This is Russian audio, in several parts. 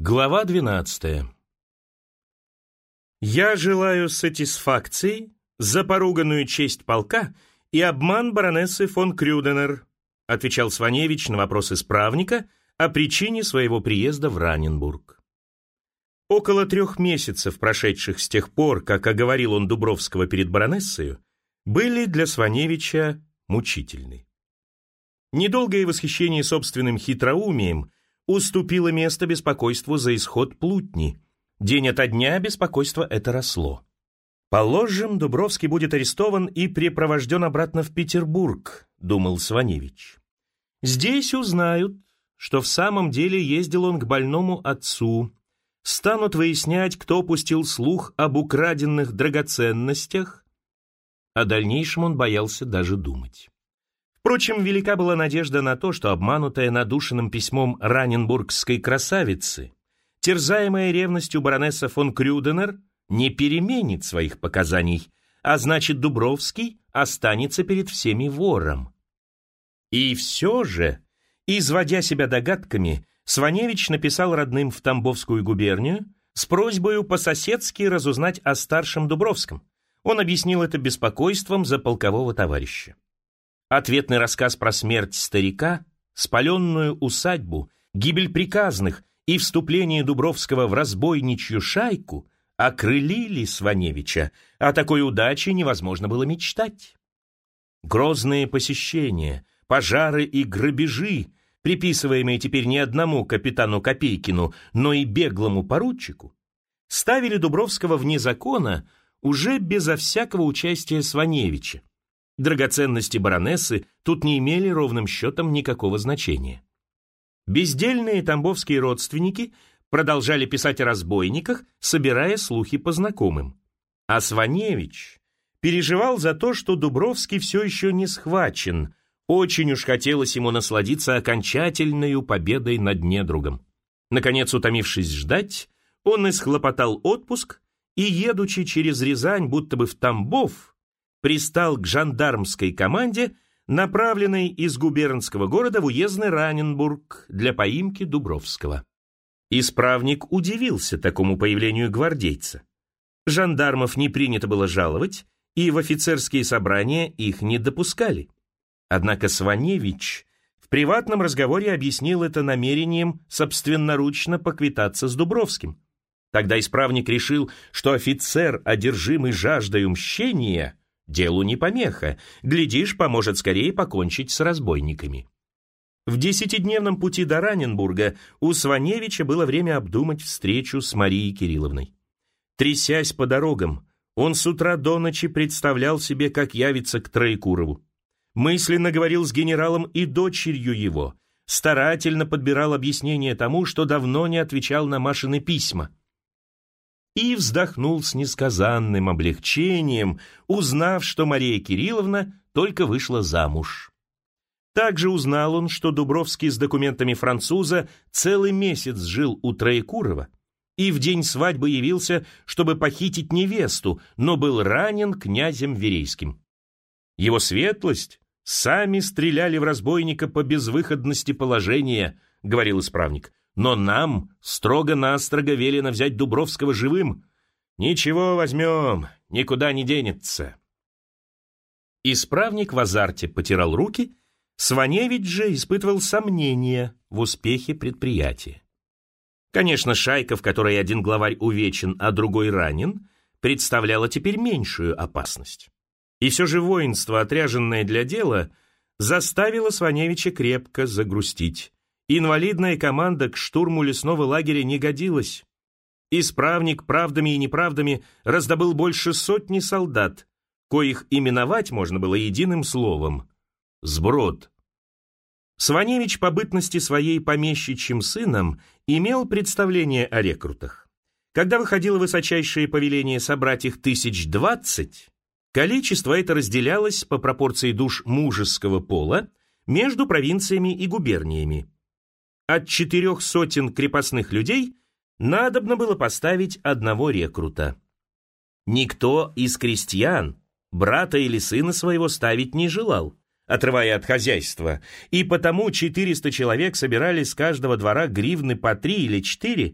Глава 12. «Я желаю сатисфакции за поруганную честь полка и обман баронессы фон Крюденер», отвечал Сваневич на вопрос исправника о причине своего приезда в Раненбург. Около 3 месяцев, прошедших с тех пор, как оговорил он Дубровского перед баронессою, были для Сваневича мучительны. Недолгое восхищение собственным хитроумием уступило место беспокойству за исход плутни. День ото дня беспокойство это росло. «Положим, Дубровский будет арестован и препровожден обратно в Петербург», — думал Сваневич. «Здесь узнают, что в самом деле ездил он к больному отцу, станут выяснять, кто пустил слух об украденных драгоценностях». О дальнейшем он боялся даже думать. Впрочем, велика была надежда на то, что обманутая надушенным письмом раненбургской красавицы, терзаемая ревностью баронесса фон Крюденер, не переменит своих показаний, а значит, Дубровский останется перед всеми вором. И все же, изводя себя догадками, Сваневич написал родным в Тамбовскую губернию с просьбой по-соседски разузнать о старшем Дубровском. Он объяснил это беспокойством за полкового товарища. Ответный рассказ про смерть старика, спаленную усадьбу, гибель приказных и вступление Дубровского в разбойничью шайку окрылили Сваневича, о такой удаче невозможно было мечтать. Грозные посещения, пожары и грабежи, приписываемые теперь не одному капитану Копейкину, но и беглому поручику, ставили Дубровского вне закона уже безо всякого участия Сваневича. Драгоценности баронессы тут не имели ровным счетом никакого значения. Бездельные тамбовские родственники продолжали писать о разбойниках, собирая слухи по знакомым. А Сваневич переживал за то, что Дубровский все еще не схвачен. Очень уж хотелось ему насладиться окончательной победой над недругом. Наконец, утомившись ждать, он исхлопотал отпуск и, едучи через Рязань, будто бы в Тамбов, пристал к жандармской команде, направленной из губернского города в уездный Раненбург для поимки Дубровского. Исправник удивился такому появлению гвардейца. Жандармов не принято было жаловать, и в офицерские собрания их не допускали. Однако Сваневич в приватном разговоре объяснил это намерением собственноручно поквитаться с Дубровским. Тогда исправник решил, что офицер, одержимый жаждою мщения, делу не помеха, глядишь, поможет скорее покончить с разбойниками. В 10-дневном пути до Раненбурга у Сваневича было время обдумать встречу с Марией Кирилловной. Трясясь по дорогам, он с утра до ночи представлял себе, как явится к Троекурову. Мысленно говорил с генералом и дочерью его, старательно подбирал объяснение тому, что давно не отвечал на Машины письма. И вздохнул с несказанным облегчением, узнав, что Мария Кирилловна только вышла замуж. Также узнал он, что Дубровский с документами француза целый месяц жил у Троекурова и в день свадьбы явился, чтобы похитить невесту, но был ранен князем Верейским. Его светлость сами стреляли в разбойника по безвыходности положения, говорил исправник. Но нам строго-настрого велено взять Дубровского живым. Ничего, возьмем, никуда не денется. Исправник в азарте потирал руки, Сваневич же испытывал сомнения в успехе предприятия. Конечно, шайка, в которой один главарь увечен, а другой ранен, представляла теперь меньшую опасность. И все же воинство, отряженное для дела, заставило Сваневича крепко загрустить. Инвалидная команда к штурму лесного лагеря не годилась. Исправник правдами и неправдами раздобыл больше 100 солдат, коих именовать можно было единым словом — сброд. Сваневич по бытности своей помещичьим сыном имел представление о рекрутах. Когда выходило высочайшее повеление собрать их 20 количество это разделялось по пропорции душ мужеского пола между провинциями и губерниями. От 400 крепостных людей надобно было поставить 1 рекрута. Никто из крестьян брата или сына своего ставить не желал, отрывая от хозяйства, и потому 400 человек собирали с каждого двора гривны по 3 или 4,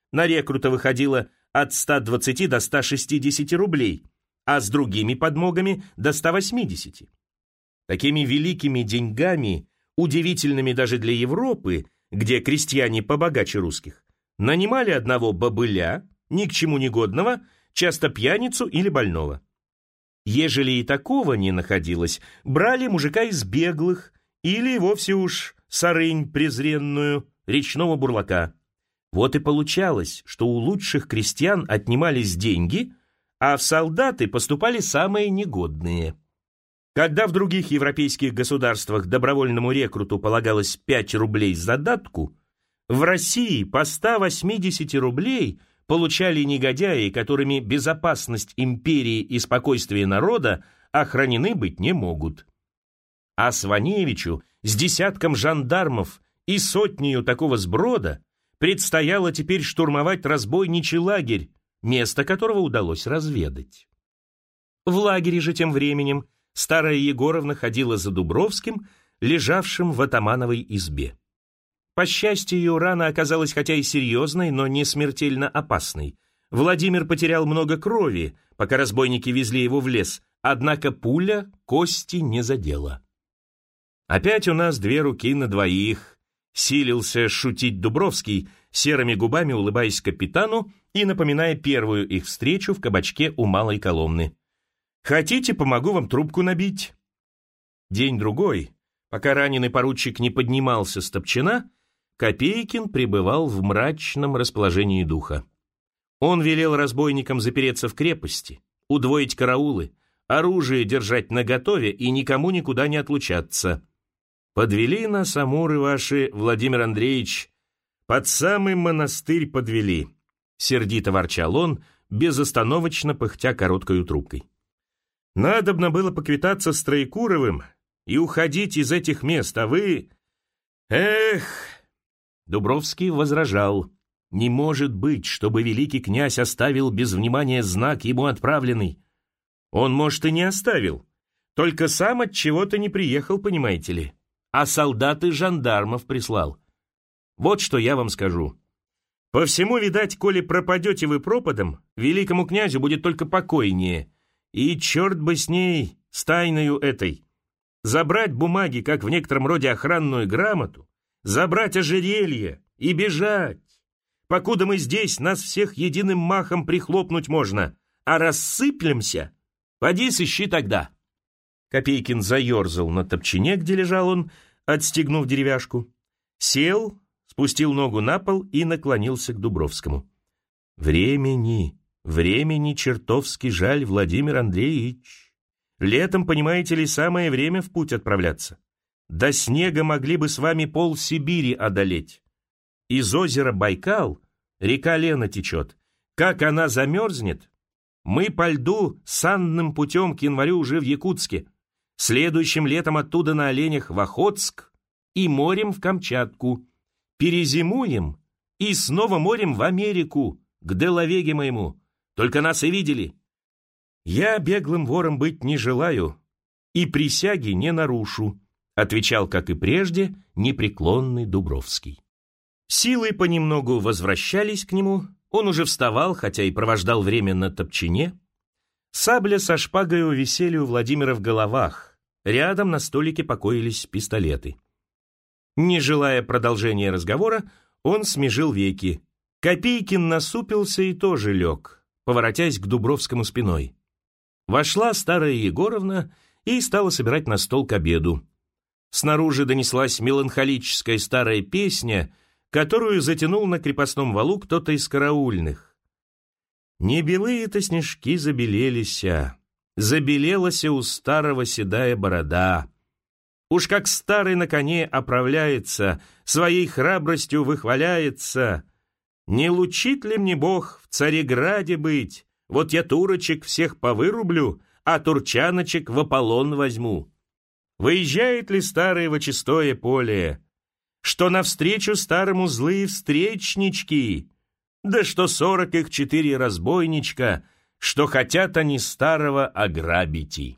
на рекрута выходило от 120 до 160 рублей, а с другими подмогами до 180. Такими великими деньгами, удивительными даже для Европы, где крестьяне побогаче русских, нанимали одного бобыля, ни к чему негодного, часто пьяницу или больного. Ежели и такого не находилось, брали мужика из беглых или вовсе уж сарынь презренную, речного бурлака. Вот и получалось, что у лучших крестьян отнимались деньги, а в солдаты поступали самые негодные. Когда в других европейских государствах добровольному рекруту полагалось 5 рублей задатку, в России по 180 рублей получали негодяи, которыми безопасность империи и спокойствие народа охранены быть не могут. А Сваневичу с десятком жандармов и сотнею такого сброда предстояло теперь штурмовать разбойничий лагерь, место которого удалось разведать. В лагере же тем временем старая Егоровна ходила за Дубровским, лежавшим в атамановой избе. По счастью, ее рана оказалась хотя и серьезной, но не смертельно опасной. Владимир потерял много крови, пока разбойники везли его в лес, однако пуля кости не задела. «Опять у нас 2 руки на двоих», — силился шутить Дубровский, серыми губами улыбаясь капитану и напоминая первую их встречу в кабачке у Малой Коломны. «Хотите, помогу вам трубку набить?» День-другой, пока раненый поручик не поднимался с топчина, Копейкин пребывал в мрачном расположении духа. Он велел разбойникам запереться в крепости, удвоить караулы, оружие держать наготове и никому никуда не отлучаться. «Подвели нас, амуры ваши, Владимир Андреевич, под самый монастырь подвели», — сердито ворчал он, безостановочно пыхтя короткою трубкой. «Надобно было поквитаться с Троекуровым и уходить из этих мест, а вы... Эх!» Дубровский возражал. «Не может быть, чтобы великий князь оставил без внимания знак ему отправленный. Он, может, и не оставил, только сам от чего-то не приехал, понимаете ли, а солдат и жандармов прислал. Вот что я вам скажу. По всему, видать, коли пропадете вы пропадом, великому князю будет только покойнее, и черт бы с ней, с тайною этой. Забрать бумаги, как в некотором роде охранную грамоту, забрать ожерелье и бежать. Покуда мы здесь, нас всех единым махом прихлопнуть можно, а рассыплемся, поди сыщи тогда». Копейкин заерзал на топчине, где лежал он, отстегнув деревяшку, сел, спустил ногу на пол и наклонился к Дубровскому. Времени чертовски жаль, Владимир Андреевич. Летом, понимаете ли, самое время в путь отправляться. До снега могли бы с вами пол-Сибири одолеть. Из озера Байкал река Лена течет. Как она замерзнет, мы по льду санным путем к январю уже в Якутске, следующим летом оттуда на оленях в Охотск и морем в Камчатку. Перезимуем и снова морем в Америку, к Делавеге моему. Только нас и видели. Я беглым вором быть не желаю и присяги не нарушу», отвечал, как и прежде, непреклонный Дубровский. Силы понемногу возвращались к нему, он уже вставал, хотя и провождал время на топчине. Сабля со шпагой висели у Владимира в головах, рядом на столике покоились пистолеты. Не желая продолжения разговора, он смежил веки. Копейкин насупился и тоже лег, поворотясь к Дубровскому спиной. Вошла старая Егоровна и стала собирать на стол к обеду. Снаружи донеслась меланхолическая старая песня, которую затянул на крепостном валу кто-то из караульных. «Не белые-то снежки забелелися, забелелася у старого седая борода. Уж как старый на коне оправляется, своей храбростью выхваляется. Не лучит ли мне Бог в Цареграде быть? Вот я турочек всех повырублю, а турчаночек в Аполлон возьму. Выезжает ли старое во чистое поле? Что навстречу старому злые встречнички? Да что 44 разбойничка, что хотят они старого ограбить».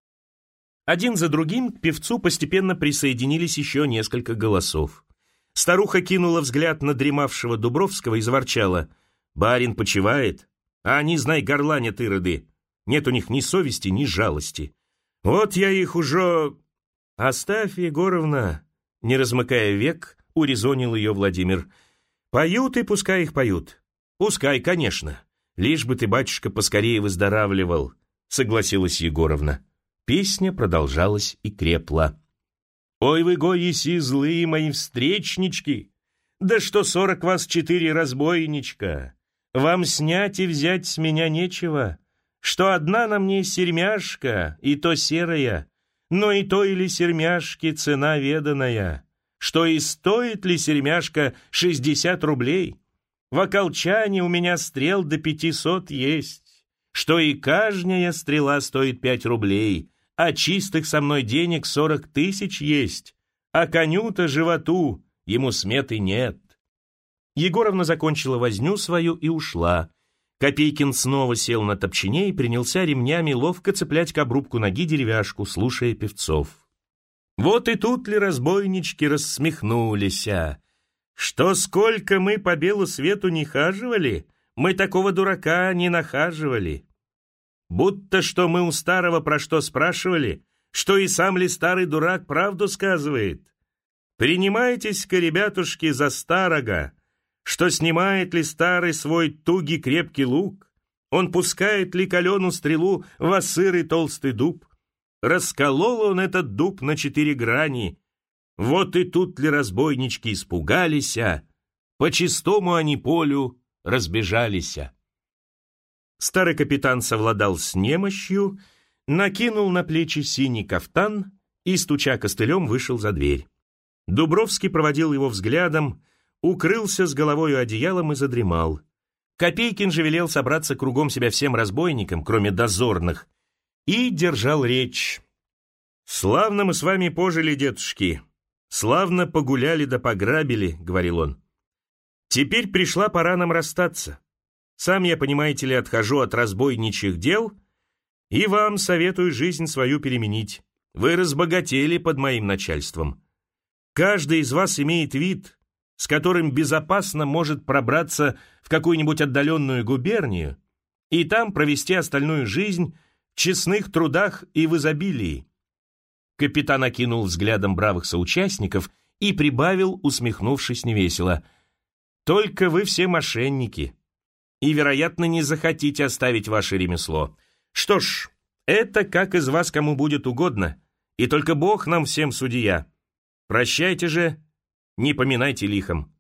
Один за другим к певцу постепенно присоединились еще несколько голосов. Старуха кинула взгляд на дремавшего Дубровского и заворчала: Барин почивает, а они, знай, горланят ироды. Нет у них ни совести, ни жалости. Вот я их уже... Оставь, Егоровна, не размыкая век, урезонил ее Владимир. Поют и пускай их поют. Пускай, конечно. Лишь бы ты, батюшка, поскорее выздоравливал, согласилась Егоровна. Песня продолжалась и крепла. Ой вы, гоиси, злые мои встречнички! Да что 40 вас 4 разбойничка! Вам снять и взять с меня нечего, что одна на мне сермяшка, и то серая, но и то или сермяшки цена веданая, что и стоит ли сермяшка 60 рублей. В околчане у меня стрел до 500 есть, что и каждая стрела стоит 5 рублей, а чистых со мной денег 40 тысяч есть, а коню-то животу ему сметы нет. Егоровна закончила возню свою и ушла. Копейкин снова сел на топчине и принялся ремнями ловко цеплять к обрубку ноги деревяшку, слушая певцов. Вот и тут ли разбойнички рассмехнулись. Что сколько мы по белу свету не хаживали, мы такого дурака не нахаживали. Будто что мы у старого про что спрашивали, что и сам ли старый дурак правду сказывает. Принимайтесь-ка, ребятушки, за старого, что снимает ли старый свой тугий крепкий лук, он пускает ли каленую стрелу во сырый толстый дуб. Расколол он этот дуб на 4 грани. Вот и тут ли разбойнички испугались, по чистому они полю разбежались. Старый капитан совладал с немощью, накинул на плечи синий кафтан и, стуча костылем, вышел за дверь. Дубровский проводил его взглядом, укрылся с головою одеялом и задремал. Копейкин же велел собраться кругом себя всем разбойникам, кроме дозорных, и держал речь. «Славно мы с вами пожили, дедушки, славно погуляли да пограбили», — говорил он. «Теперь пришла пора нам расстаться. Сам я, понимаете ли, отхожу от разбойничьих дел и вам советую жизнь свою переменить. Вы разбогатели под моим начальством. Каждый из вас имеет вид, с которым безопасно может пробраться в какую-нибудь отдаленную губернию и там провести остальную жизнь в честных трудах и в изобилии». Капитан окинул взглядом бравых соучастников и прибавил, усмехнувшись невесело: «Только вы все мошенники и, вероятно, не захотите оставить ваше ремесло. Что ж, это как из вас кому будет угодно, и только Бог нам всем судья. Прощайте же, не поминайте лихом».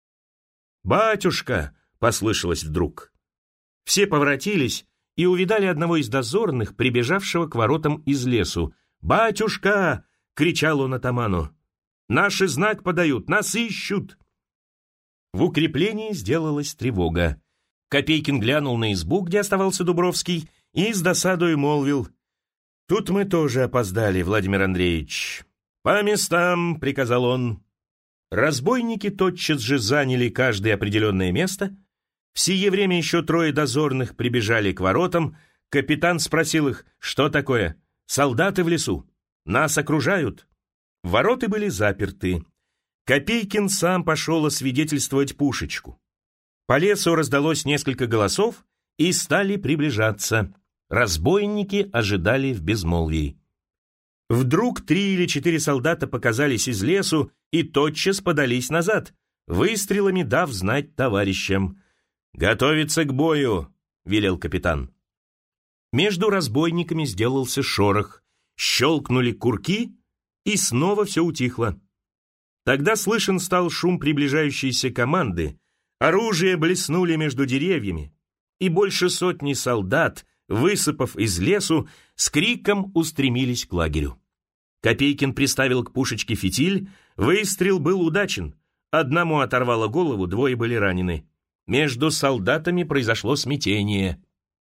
«Батюшка!» — послышалось вдруг. Все поворотились и увидали одного из дозорных, прибежавшего к воротам из лесу. «Батюшка!» — кричал он атаману. «Наши знак подают, нас ищут!» В укреплении сделалась тревога. Копейкин глянул на избу, где оставался Дубровский, и с досадой молвил: «Тут мы тоже опоздали, Владимир Андреевич». «По местам!» — приказал он. Разбойники тотчас же заняли каждое определенное место. В сие время еще 3 дозорных прибежали к воротам. Капитан спросил их: «Что такое? Солдаты в лесу. Нас окружают». Ворота были заперты. Копейкин сам пошел освидетельствовать пушечку. По лесу раздалось несколько голосов и стали приближаться. Разбойники ожидали в безмолвии. Вдруг 3 или 4 солдата показались из лесу и тотчас подались назад, выстрелами дав знать товарищам. «Готовиться к бою!» — велел капитан. Между разбойниками сделался шорох, щелкнули курки, и снова все утихло. Тогда слышен стал шум приближающейся команды, оружие блеснули между деревьями, и больше 100 солдат, высыпав из лесу, с криком устремились к лагерю. Копейкин приставил к пушечке фитиль, выстрел был удачен, одному оторвало голову, 2 были ранены. Между солдатами произошло смятение.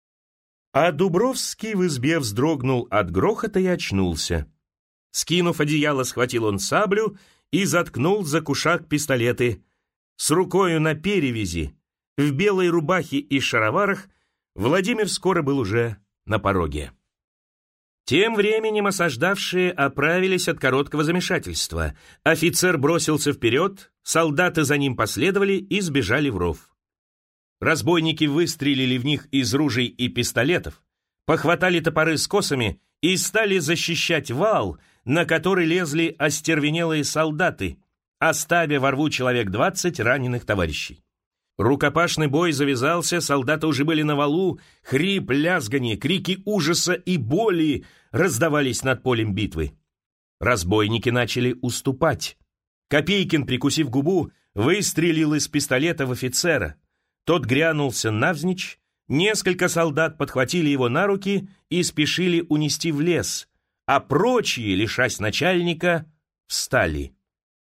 А Дубровский в избе вздрогнул от грохота и очнулся. Скинув одеяло, схватил он саблю и заткнул за кушак пистолеты. С рукою на перевязи, в белой рубахе и шароварах, Владимир скоро был уже на пороге. Тем временем осаждавшие оправились от короткого замешательства. Офицер бросился вперед, солдаты за ним последовали и сбежали в ров. Разбойники выстрелили в них из ружей и пистолетов, похватали топоры с косами и стали защищать вал, на который лезли остервенелые солдаты, оставив во рву человек 20 раненых товарищей. Рукопашный бой завязался, солдаты уже были на валу, хрип, лязганье, крики ужаса и боли раздавались над полем битвы. Разбойники начали уступать. Копейкин, прикусив губу, выстрелил из пистолета в офицера. Тот грянулся навзничь, несколько солдат подхватили его на руки и спешили унести в лес, а прочие, лишась начальника, встали.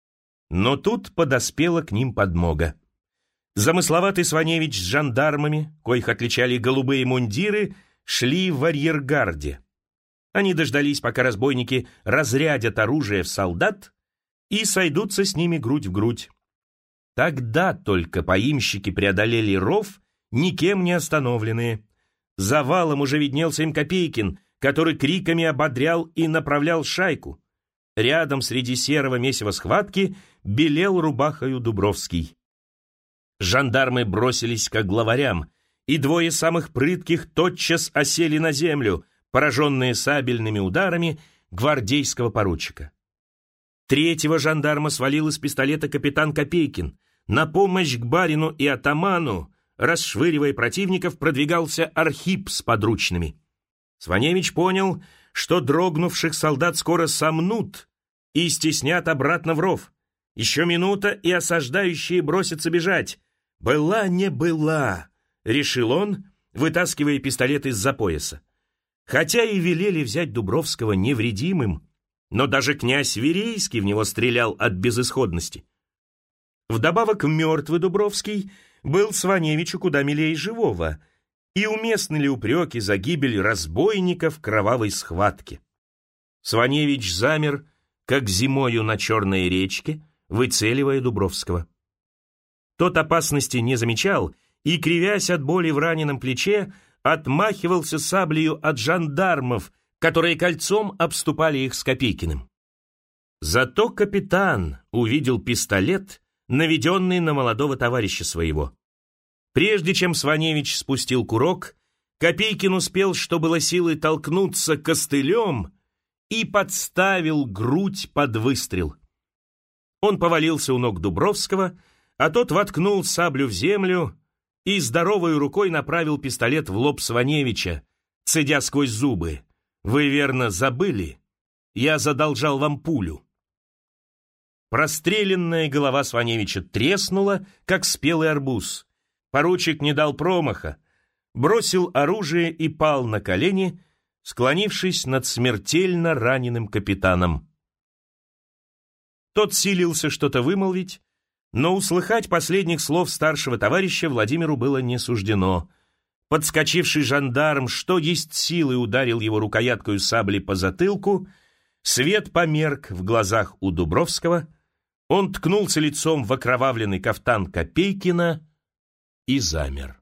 Но тут подоспела к ним подмога. Замысловатый Сваневич с жандармами, коих отличали голубые мундиры, шли в арьергарде. Они дождались, пока разбойники разрядят оружие в солдат и сойдутся с ними грудь в грудь. Тогда только поимщики преодолели ров, никем не остановленные. За валом уже виднелся им Копейкин, который криками ободрял и направлял шайку. Рядом среди серого месива схватки белел рубахою Дубровский. Жандармы бросились к главарям, и двое самых прытких тотчас осели на землю, пораженные сабельными ударами гвардейского поручика. Третьего жандарма свалил из пистолета капитан Копейкин. На помощь к барину и атаману, расшвыривая противников, продвигался Архип с подручными. Сваневич понял, что дрогнувших солдат скоро сомнут и стеснят обратно в ров. Еще минута, и осаждающие бросятся бежать. «Была не была», — решил он, вытаскивая пистолет из-за пояса. Хотя и велели взять Дубровского невредимым, но даже князь Верейский в него стрелял от безысходности. Вдобавок мертвый Дубровский был Сваневичу куда милее живого, и уместны ли упреки за гибель разбойника в кровавой схватке. Сваневич замер, как зимою на Черной речке, выцеливая Дубровского. Тот опасности не замечал и, кривясь от боли в раненом плече, отмахивался саблею от жандармов, которые кольцом обступали их с Копейкиным. Зато капитан увидел пистолет, наведенный на молодого товарища своего. Прежде чем Сваневич спустил курок, Копейкин успел, что было силы, толкнуться костылем и подставил грудь под выстрел. Он повалился у ног Дубровского, а тот воткнул саблю в землю и здоровой рукой направил пистолет в лоб Сваневича, цедя сквозь зубы: «Вы верно забыли? Я задолжал вам пулю». Простреленная голова Сваневича треснула, как спелый арбуз. Поручик не дал промаха, бросил оружие и пал на колени, склонившись над смертельно раненым капитаном. Тот силился что-то вымолвить, но услыхать последних слов старшего товарища Владимиру было не суждено. Подскочивший жандарм, что есть силы, ударил его рукояткою сабли по затылку, свет померк в глазах у Дубровского, он ткнулся лицом в окровавленный кафтан Копейкина и замер.